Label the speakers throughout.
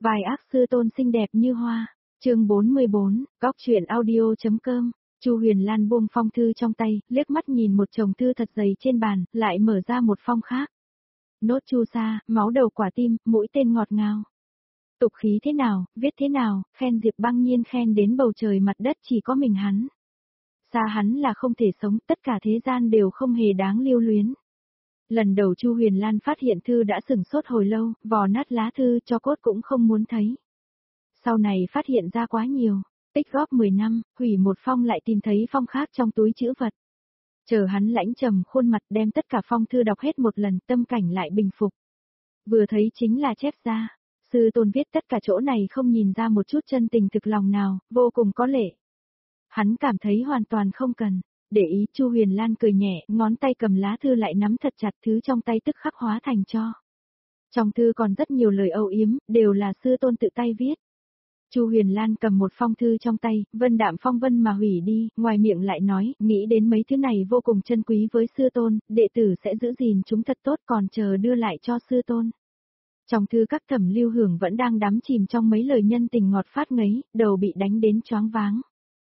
Speaker 1: Vài ác sư tôn xinh đẹp như hoa. Chương 44, Góc truyện audio.com. Chu Huyền Lan buông phong thư trong tay, liếc mắt nhìn một chồng thư thật dày trên bàn, lại mở ra một phong khác. Nốt chu sa, máu đầu quả tim, mũi tên ngọt ngào. Tục khí thế nào, viết thế nào, khen Diệp Băng Nhiên khen đến bầu trời mặt đất chỉ có mình hắn. Xa hắn là không thể sống, tất cả thế gian đều không hề đáng lưu luyến. Lần đầu Chu Huyền Lan phát hiện thư đã sửng sốt hồi lâu, vò nát lá thư cho cốt cũng không muốn thấy. Sau này phát hiện ra quá nhiều, tích góp 10 năm, hủy một phong lại tìm thấy phong khác trong túi trữ vật. Chờ hắn lãnh trầm khuôn mặt đem tất cả phong thư đọc hết một lần, tâm cảnh lại bình phục. Vừa thấy chính là chép ra, sư tôn viết tất cả chỗ này không nhìn ra một chút chân tình thực lòng nào, vô cùng có lệ. Hắn cảm thấy hoàn toàn không cần. Để ý Chu Huyền Lan cười nhẹ, ngón tay cầm lá thư lại nắm thật chặt, thứ trong tay tức khắc hóa thành cho. Trong thư còn rất nhiều lời âu yếm, đều là sư tôn tự tay viết. Chu Huyền Lan cầm một phong thư trong tay, vân đạm phong vân mà hủy đi, ngoài miệng lại nói, nghĩ đến mấy thứ này vô cùng chân quý với sư tôn, đệ tử sẽ giữ gìn chúng thật tốt còn chờ đưa lại cho sư tôn. Trong thư các Thẩm Lưu Hưởng vẫn đang đắm chìm trong mấy lời nhân tình ngọt phát ngấy, đầu bị đánh đến choáng váng.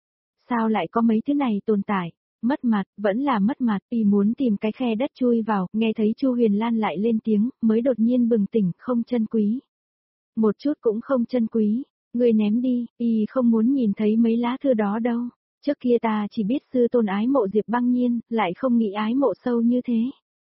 Speaker 1: Sao lại có mấy thứ này tồn tại? Mất mặt, vẫn là mất mặt, y muốn tìm cái khe đất chui vào, nghe thấy Chu Huyền Lan lại lên tiếng, mới đột nhiên bừng tỉnh, không chân quý. Một chút cũng không chân quý, người ném đi, y không muốn nhìn thấy mấy lá thư đó đâu. Trước kia ta chỉ biết sư tôn ái mộ Diệp Băng Nhiên, lại không nghĩ ái mộ sâu như thế.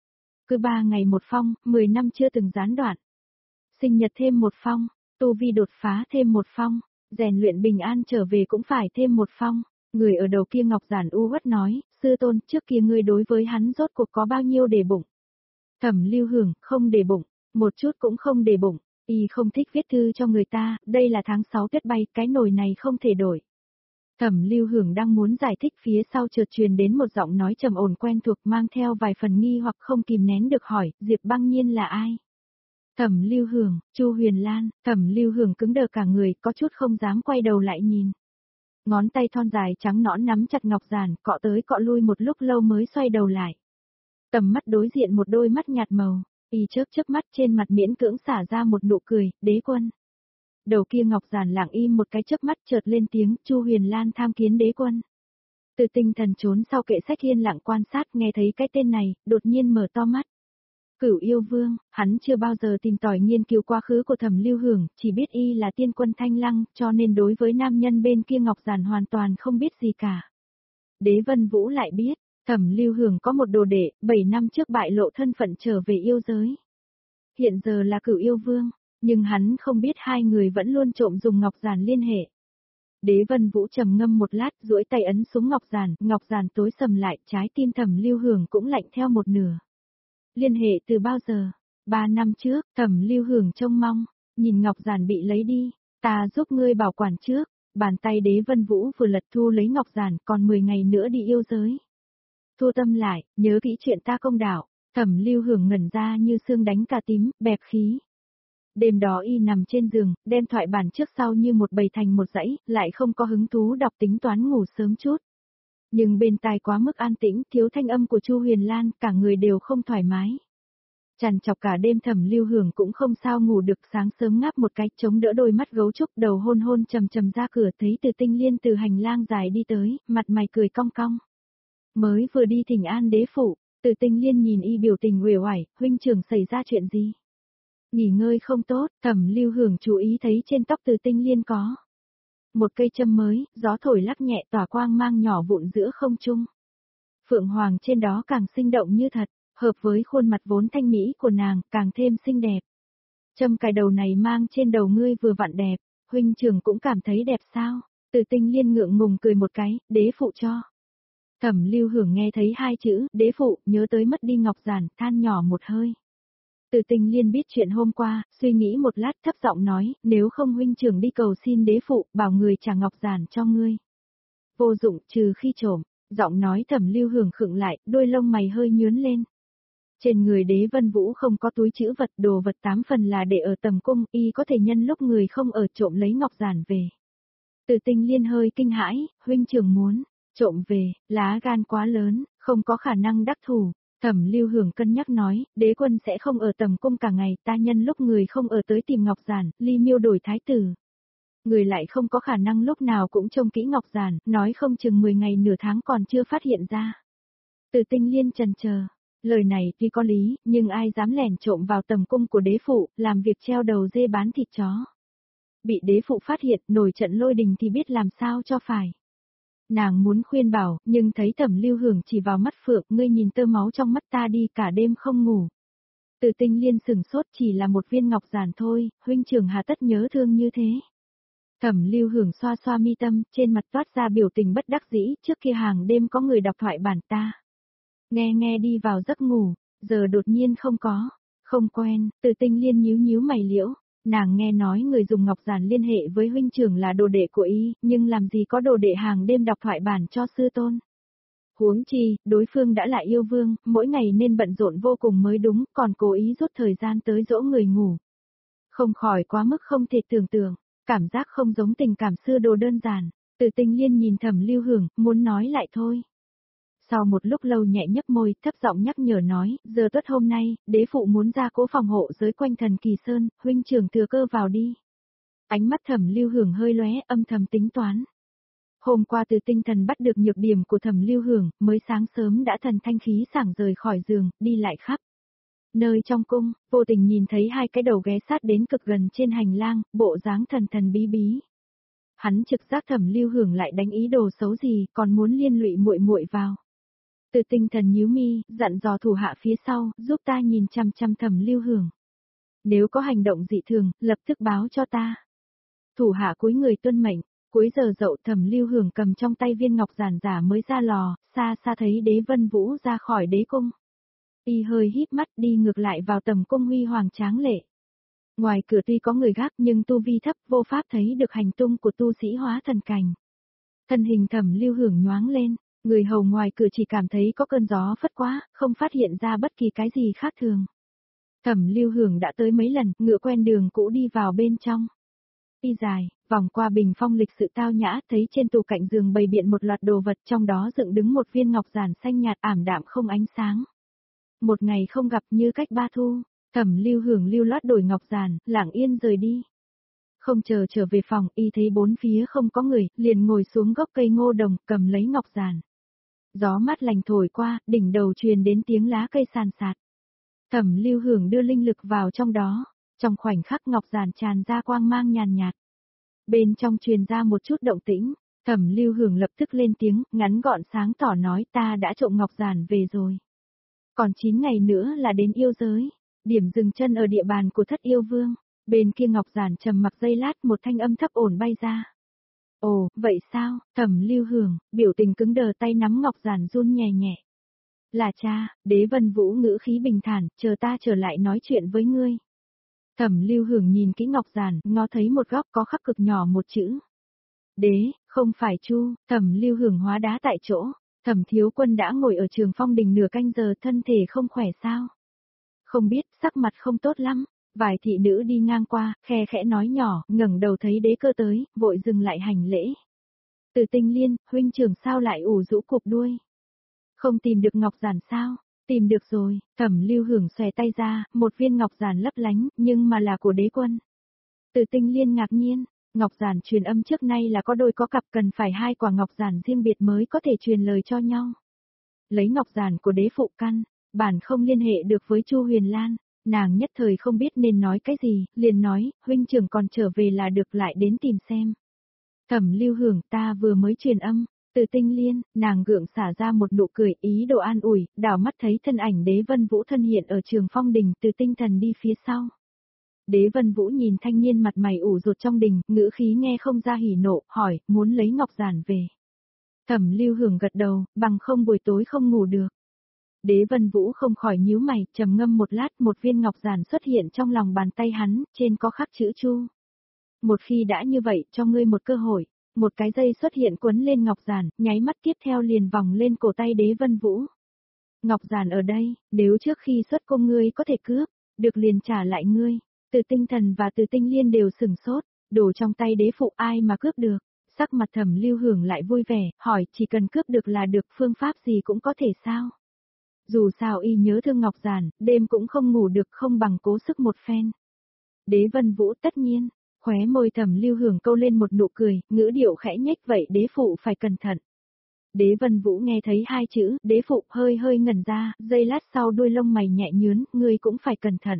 Speaker 1: Cứ 3 ngày một phong, 10 năm chưa từng gián đoạn. Sinh nhật thêm một phong, tu vi đột phá thêm một phong, rèn luyện bình an trở về cũng phải thêm một phong. Người ở đầu kia Ngọc Giản u uất nói, sư tôn, trước kia ngươi đối với hắn rốt cuộc có bao nhiêu để bụng. Thẩm Lưu Hưởng, không để bụng, một chút cũng không để bụng, y không thích viết thư cho người ta, đây là tháng 6 tuyết bay, cái nồi này không thể đổi. Thẩm Lưu Hưởng đang muốn giải thích phía sau chợt truyền đến một giọng nói trầm ổn quen thuộc mang theo vài phần nghi hoặc không kìm nén được hỏi, Diệp Băng Nhiên là ai? Thẩm Lưu Hưởng, Chu Huyền Lan, Thẩm Lưu Hưởng cứng đờ cả người, có chút không dám quay đầu lại nhìn. Ngón tay thon dài trắng nõn nắm chặt ngọc giản, cọ tới cọ lui một lúc lâu mới xoay đầu lại. Tầm mắt đối diện một đôi mắt nhạt màu, y chớp mắt trên mặt miễn cưỡng xả ra một nụ cười, đế quân. Đầu kia ngọc giản lặng im một cái chớp mắt chợt lên tiếng, Chu Huyền Lan tham kiến đế quân. Từ tinh thần trốn sau kệ sách yên lặng quan sát nghe thấy cái tên này, đột nhiên mở to mắt. Cửu yêu vương, hắn chưa bao giờ tìm tòi nghiên cứu quá khứ của Thẩm Lưu Hưởng, chỉ biết y là tiên quân Thanh Lăng, cho nên đối với nam nhân bên kia Ngọc Giản hoàn toàn không biết gì cả. Đế Vân Vũ lại biết, Thẩm Lưu Hưởng có một đồ đệ, 7 năm trước bại lộ thân phận trở về yêu giới. Hiện giờ là Cửu yêu vương, nhưng hắn không biết hai người vẫn luôn trộm dùng Ngọc Giản liên hệ. Đế Vân Vũ trầm ngâm một lát, duỗi tay ấn xuống Ngọc Giản tối sầm lại, trái tim Thẩm Lưu Hưởng cũng lạnh theo một nửa. Liên hệ từ bao giờ? 3 năm trước, Thẩm Lưu Hưởng trông mong, nhìn ngọc giản bị lấy đi, ta giúp ngươi bảo quản trước, bàn tay Đế Vân Vũ vừa lật thu lấy ngọc giản, còn 10 ngày nữa đi yêu giới. Thu tâm lại, nhớ kỹ chuyện ta công đạo, Thẩm Lưu Hưởng ngẩn ra như xương đánh cả tím, bẹp khí. Đêm đó y nằm trên giường, đem thoại bản trước sau như một bầy thành một dãy, lại không có hứng thú đọc tính toán ngủ sớm chút. Nhưng bên tai quá mức an tĩnh, thiếu thanh âm của Chu Huyền Lan, cả người đều không thoải mái. Trằn trọc cả đêm Thẩm Lưu Hưởng cũng không sao ngủ được, sáng sớm ngáp một cái, chống đỡ đôi mắt gấu trúc, đầu hôn hôn trầm trầm ra cửa, thấy Từ Tinh Liên từ hành lang dài đi tới, mặt mày cười cong cong. Mới vừa đi thỉnh an đế phủ, Từ Tinh Liên nhìn y biểu tình uể oải, huynh trưởng xảy ra chuyện gì? Nghỉ ngơi không tốt, Thẩm Lưu Hưởng chú ý thấy trên tóc Từ Tinh Liên có một cây châm mới, gió thổi lắc nhẹ tỏa quang mang nhỏ vụn giữa không trung. Phượng hoàng trên đó càng sinh động như thật, hợp với khuôn mặt vốn thanh mỹ của nàng, càng thêm xinh đẹp. Châm cài đầu này mang trên đầu ngươi vừa vặn đẹp, huynh trưởng cũng cảm thấy đẹp sao? Từ Tinh Liên ngượng ngùng cười một cái, đế phụ cho. Thẩm Lưu Hưởng nghe thấy hai chữ, đế phụ, nhớ tới mất đi ngọc giản, than nhỏ một hơi. Từ Tinh Liên biết chuyện hôm qua, suy nghĩ một lát thấp giọng nói, nếu không huynh trưởng đi cầu xin đế phụ, bảo người trả ngọc giản cho ngươi. Vô dụng, trừ khi trộm, giọng nói Thẩm Lưu Hưởng khựng lại, đôi lông mày hơi nhướn lên. Trên người Đế Vân Vũ không có túi trữ vật, đồ vật 8 phần là để ở tầm cung, y có thể nhân lúc người không ở trộm lấy ngọc giản về. Từ Tinh Liên hơi kinh hãi, huynh trưởng muốn trộm về, lá gan quá lớn, không có khả năng đắc thủ. Thẩm Lưu Hưởng cân nhắc nói, đế quân sẽ không ở tầm cung cả ngày, ta nhân lúc người không ở tới tìm Ngọc Giản, ly miêu đổi thái tử. Người lại không có khả năng lúc nào cũng trông kỹ Ngọc Giản, nói không chừng 10 ngày nửa tháng còn chưa phát hiện ra. Từ Tinh Liên chần chờ, lời này tuy có lý, nhưng ai dám lẻn trộm vào tầm cung của đế phụ, làm việc treo đầu dê bán thịt chó. Bị đế phụ phát hiện, nổi trận lôi đình thì biết làm sao cho phải. Nàng muốn khuyên bảo, nhưng thấy Thẩm Lưu Hưởng chỉ vào mắt Phượng, ngươi nhìn tơ máu trong mắt ta đi, cả đêm không ngủ. Từ Tinh Liên sừng sốt, chỉ là một viên ngọc giản thôi, huynh trưởng hà tất nhớ thương như thế. Thẩm Lưu Hưởng xoa xoa mi tâm, trên mặt toát ra biểu tình bất đắc dĩ, trước kia hàng đêm có người đọc thoại bản ta. Nghe nghe đi vào giấc ngủ, giờ đột nhiên không có, không quen, Từ Tinh Liên nhíu nhíu mày liễu. Nàng nghe nói người dùng ngọc giản liên hệ với huynh trưởng là đồ đệ của y, nhưng làm gì có đồ đệ hàng đêm đọc thoại bản cho sư tôn. Huống chi, đối phương đã là yêu vương, mỗi ngày nên bận rộn vô cùng mới đúng, còn cố ý rút thời gian tới dỗ người ngủ. Không khỏi quá mức không thể tưởng tượng, cảm giác không giống tình cảm xưa đồ đơn giản. Từ Tinh Liên nhìn Thẩm Lưu Hưởng, muốn nói lại thôi. Sau một lúc lâu nhẹ nhấp môi, thấp giọng nhắc nhở nói, giờ tuất hôm nay, đế phụ muốn ra cố phòng hộ giới quanh Thần Kỳ Sơn, huynh trưởng thừa cơ vào đi. Ánh mắt Thẩm Lưu Hưởng hơi lóe, âm thầm tính toán. Hôm qua từ tinh thần bắt được nhược điểm của Thẩm Lưu Hưởng, mới sáng sớm đã thần thanh khí sảng rời khỏi giường, đi lại khắp nơi trong cung, vô tình nhìn thấy hai cái đầu ghé sát đến cực gần trên hành lang, bộ dáng thần thần bí bí. Hắn trực giác Thẩm Lưu Hưởng lại đánh ý đồ xấu gì, còn muốn liên lụy muội muội vào. Từ tinh thần nhíu mi, dặn dò thủ hạ phía sau, giúp ta nhìn chăm chăm Thẩm Lưu Hưởng. Nếu có hành động dị thường, lập tức báo cho ta. Thủ hạ cúi người tuân mệnh, cuối giờ dậu Thẩm Lưu Hưởng cầm trong tay viên ngọc giản giả mới ra lò, xa xa thấy Đế Vân Vũ ra khỏi đế cung. Y hơi híp mắt đi ngược lại vào tầm cung huy hoàng tráng lệ. Ngoài cửa tuy có người gác nhưng tu vi thấp vô pháp thấy được hành tung của tu sĩ hóa thần cảnh. Thân hình Thẩm Lưu Hưởng nhoáng lên. Người hầu ngoài cửa chỉ cảm thấy có cơn gió phất quá, không phát hiện ra bất kỳ cái gì khác thường. Thẩm Lưu Hưởng đã tới mấy lần, ngựa quen đường cũ đi vào bên trong. Đi dài, vòng qua bình phong lịch sự tao nhã, thấy trên tủ cạnh giường bày biện một loạt đồ vật, trong đó dựng đứng một viên ngọc giản xanh nhạt ảm đạm không ánh sáng. Một ngày không gặp như cách ba thu, Thẩm Lưu Hưởng lưu loát đổi ngọc giản, lặng yên rời đi. Không chờ trở về phòng, y thấy bốn phía không có người, liền ngồi xuống gốc cây ngô đồng, cầm lấy ngọc giản. Gió mát lành thổi qua, đỉnh đầu truyền đến tiếng lá cây sàn sạt. Thẩm Lưu Hưởng đưa linh lực vào trong đó, trong khoảnh khắc ngọc giản tràn ra quang mang nhàn nhạt. Bên trong truyền ra một chút động tĩnh, Thẩm Lưu Hưởng lập tức lên tiếng, ngắn gọn sáng tỏ nói ta đã trộm ngọc giản về rồi. Còn 9 ngày nữa là đến yêu giới, điểm dừng chân ở địa bàn của Thất Yêu Vương, bên kia ngọc giản trầm mặc giây lát một thanh âm thấp ổn bay ra. Ồ, vậy sao, Thẩm Lưu Hưởng, biểu tình cứng đờ tay nắm ngọc giản run nhẹ nhẹ. Là cha, Đế Vân Vũ ngữ khí bình thản, chờ ta trở lại nói chuyện với ngươi. Thẩm Lưu Hưởng nhìn kỹ ngọc giản, ngó thấy một góc có khắc cực nhỏ một chữ. Đế, không phải Chu, Thẩm Lưu Hưởng hóa đá tại chỗ, Thẩm Thiếu Quân đã ngồi ở Trường Phong Đình nửa canh giờ, thân thể không khỏe sao? Không biết, sắc mặt không tốt lắm. Vài thị nữ đi ngang qua, khe khẽ nói nhỏ, ngẩng đầu thấy đế cơ tới, vội dừng lại hành lễ. Từ Tinh Liên, huynh trưởng sao lại ủ rũ cụp đuôi? Không tìm được ngọc giản sao? Tìm được rồi, Thẩm Lưu Hưởng xòe tay ra, một viên ngọc giản lấp lánh, nhưng mà là của đế quân. Từ Tinh Liên ngạc nhiên, ngọc giản truyền âm trước nay là có đôi có cặp, cần phải hai quả ngọc giản riêng biệt mới có thể truyền lời cho nhau. Lấy ngọc giản của đế phụ căn, bản không liên hệ được với Chu Huyền Lan. Nàng nhất thời không biết nên nói cái gì, liền nói, huynh trưởng còn trở về là được, lại đến tìm xem. Thẩm Lưu Hưởng, ta vừa mới truyền âm. Từ Tinh Liên, nàng gượng xả ra một nụ cười, ý đồ an ủi, đảo mắt thấy thân ảnh Đế Vân Vũ thân hiện ở Trường Phong Đình, Từ Tinh Thần đi phía sau. Đế Vân Vũ nhìn thanh niên mặt mày ủ rột trong đình, ngữ khí nghe không ra hỉ nộ, hỏi, muốn lấy ngọc giản về. Thẩm Lưu Hưởng gật đầu, bằng không buổi tối không ngủ được. Đế Vân Vũ không khỏi nhíu mày, trầm ngâm một lát, một viên ngọc giản xuất hiện trong lòng bàn tay hắn, trên có khắc chữ Chu. Một khi đã như vậy, cho ngươi một cơ hội. Một cái dây xuất hiện quấn lên ngọc giản, nháy mắt tiếp theo liền vòng lên cổ tay Đế Vân Vũ. Ngọc giản ở đây, nếu trước khi xuất cung ngươi có thể cướp, được liền trả lại ngươi. Từ Tinh Thần và Từ Tinh Liên đều sừng sốt, đồ trong tay đế phụ ai mà cướp được. Sắc mặt Thẩm Lưu Hưởng lại vui vẻ, hỏi chỉ cần cướp được là được, phương pháp gì cũng có thể sao? Dù sao y nhớ thương Ngọc Giản, đêm cũng không ngủ được không bằng cố sức một phen. Đế Vân Vũ tất nhiên, khóe môi Thẩm Lưu Hưởng câu lên một nụ cười, ngữ điệu khẽ nhếch vậy đế phụ phải cẩn thận. Đế Vân Vũ nghe thấy hai chữ, đế phụ hơi hơi ngẩn ra, giây lát sau đuôi lông mày nhẹ nhướn, ngươi cũng phải cẩn thận.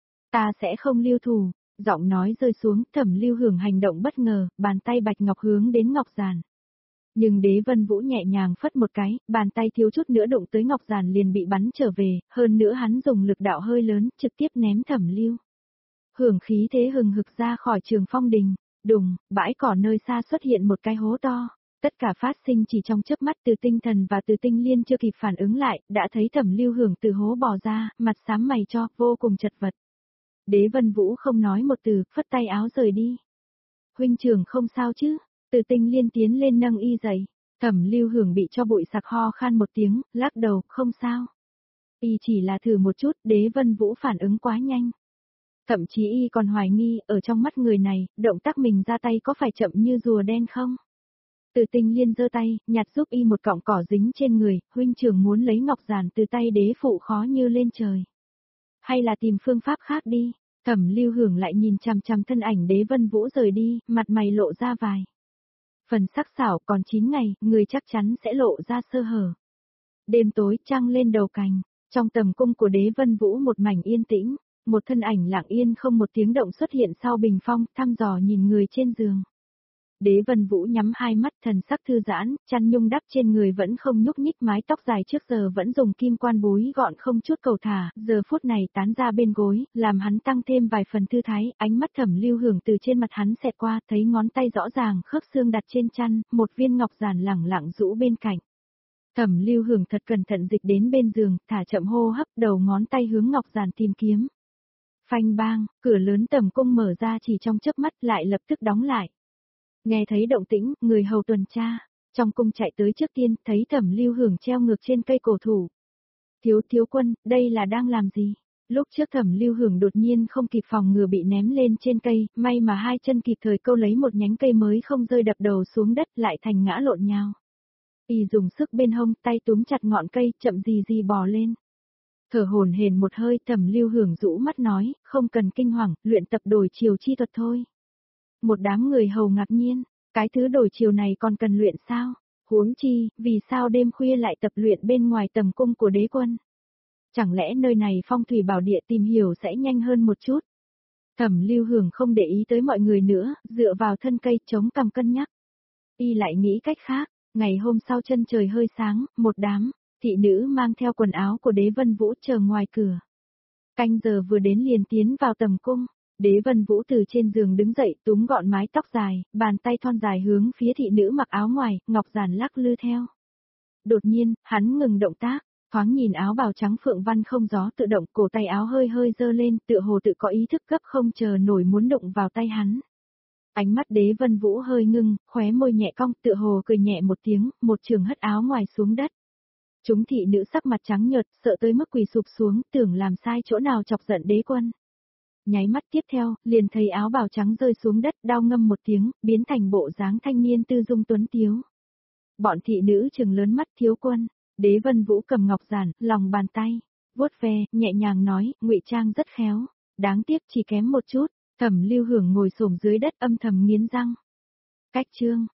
Speaker 1: Ta sẽ không lưu thù, giọng nói rơi xuống, Thẩm Lưu Hưởng hành động bất ngờ, bàn tay bạch ngọc hướng đến Ngọc Giản. Nhưng Đế Vân Vũ nhẹ nhàng phất một cái, bàn tay thiếu chút nữa đụng tới Ngọc Giản liền bị bắn trở về, hơn nữa hắn dùng lực đạo hơi lớn, trực tiếp ném Thẩm Lưu Hưởng khí thế hừng hực ra khỏi Trường Phong Đình, đùng, bãi cỏ nơi xa xuất hiện một cái hố to. Tất cả phát sinh chỉ trong chớp mắt, Từ Tinh Thần và Từ Tinh Liên chưa kịp phản ứng lại, đã thấy Thẩm Lưu Hưởng từ hố bò ra, mặt xám mày cho, vô cùng chật vật. Đế Vân Vũ không nói một từ, phất tay áo rời đi. Huynh trưởng không sao chứ? Từ Tinh Liên tiến lên nâng y dậy. Thẩm Lưu Hưởng bị cho bụi sặc ho khan một tiếng, lắc đầu, không sao. Y chỉ là thử một chút, Đế Vân Vũ phản ứng quá nhanh. Thậm chí y còn hoài nghi, ở trong mắt người này, động tác mình ra tay có phải chậm như rùa đen không? Từ Tinh Liên giơ tay, nhặt giúp y một cọng cỏ dính trên người, huynh trưởng muốn lấy Ngọc Giản từ tay đế phụ khó như lên trời. Hay là tìm phương pháp khác đi. Thẩm Lưu Hưởng lại nhìn chằm chằm thân ảnh Đế Vân Vũ rời đi, mặt mày lộ ra vài phần sắc sảo, còn 9 ngày, người chắc chắn sẽ lộ ra sơ hở. Đêm tối trăng lên đầu cành, trong tầm cung của Đế Vân Vũ một mảnh yên tĩnh, một thân ảnh lặng yên không một tiếng động xuất hiện sau bình phong, thăm dò nhìn người trên giường. Đế Vân Vũ nhắm hai mắt, thần sắc thư giãn, chăn nhung đắp trên người vẫn không nhúc nhích, mái tóc dài trước giờ vẫn dùng kim quan búi gọn không chút cầu thả, giờ phút này tán ra bên gối, làm hắn tăng thêm vài phần thư thái, ánh mắt Thẩm Lưu Hưởng từ trên mặt hắn xẹt qua, thấy ngón tay rõ ràng khớp xương đặt trên chăn, một viên ngọc giản lẳng lặng rũ bên cạnh. Thẩm Lưu Hưởng thật cẩn thận dịch đến bên giường, thả chậm hô hấp, đầu ngón tay hướng ngọc giản tìm kiếm. Phanh bang, cửa lớn tầm cung mở ra chỉ trong chớp mắt lại lập tức đóng lại. Nghe thấy động tĩnh, người hầu tuần tra, trong cung chạy tới trước tiên, thấy Thẩm Lưu Hưởng treo ngược trên cây cổ thụ. Thiếu quân, đây là đang làm gì? Lúc trước Thẩm Lưu Hưởng đột nhiên không kịp phòng ngừa bị ném lên trên cây, may mà hai chân kịp thời câu lấy một nhánh cây mới không rơi đập đầu xuống đất lại thành ngã lộn nhào. Y dùng sức bên hông, tay túm chặt ngọn cây, chậm gì bò lên. Thở hổn hển một hơi, Thẩm Lưu Hưởng rũ mắt nói, không cần kinh hoàng, luyện tập đổi chiều chi thuật thôi. Một đám người hầu ngạc nhiên, cái thứ đổi chiều này còn cần luyện sao? Huống chi, vì sao đêm khuya lại tập luyện bên ngoài tầm cung của đế quân? Chẳng lẽ nơi này phong thủy bảo địa tìm hiểu sẽ nhanh hơn một chút? Thẩm Lưu Hưởng không để ý tới mọi người nữa, dựa vào thân cây chống cằm cân nhắc. Y lại nghĩ cách khác, ngày hôm sau chân trời hơi sáng, một đám thị nữ mang theo quần áo của Đế Vân Vũ chờ ngoài cửa. Canh giờ vừa đến liền tiến vào tầm cung. Đế Vân Vũ từ trên giường đứng dậy, túm gọn mái tóc dài, bàn tay thon dài hướng phía thị nữ mặc áo ngoài, ngọc giản lắc lư theo. Đột nhiên, hắn ngừng động tác, thoáng nhìn áo bào trắng phượng văn không gió tự động, cổ tay áo hơi hơi dơ lên, tựa hồ tự có ý thức gấp không chờ nổi muốn đụng vào tay hắn. Ánh mắt Đế Vân Vũ hơi ngưng, khóe môi nhẹ cong, tựa hồ cười nhẹ một tiếng, một trường hất áo ngoài xuống đất. Chúng thị nữ sắc mặt trắng nhợt, sợ tới mức quỳ sụp xuống, tưởng làm sai chỗ nào chọc giận đế quân. Nháy mắt tiếp theo, liền thấy áo bào trắng rơi xuống đất, đau ngâm một tiếng, biến thành bộ dáng thanh niên tư dung tuấn tiếu. Bọn thị nữ trừng lớn mắt, thiếu quân. Đế Vân Vũ cầm ngọc giản, lòng bàn tay, vuốt ve, nhẹ nhàng nói, ngụy trang rất khéo. Đáng tiếc chỉ kém một chút. Thẩm Lưu Hưởng ngồi xổm dưới đất âm thầm nghiến răng. Cách chương